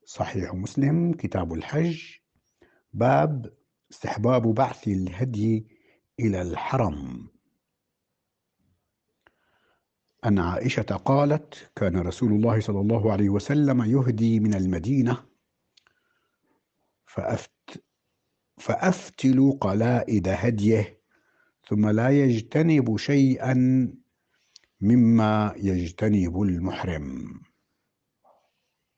صحيح مسلم كتاب الحج، باب استحباب بعث الهدي إلى الحرم. عن عائشة قالت: كان رسول الله صلى الله عليه وسلم يهدي من المدينة فأفتل قلائد هديه، ثم لا يجتنب شيئا مما يجتنب المحرم.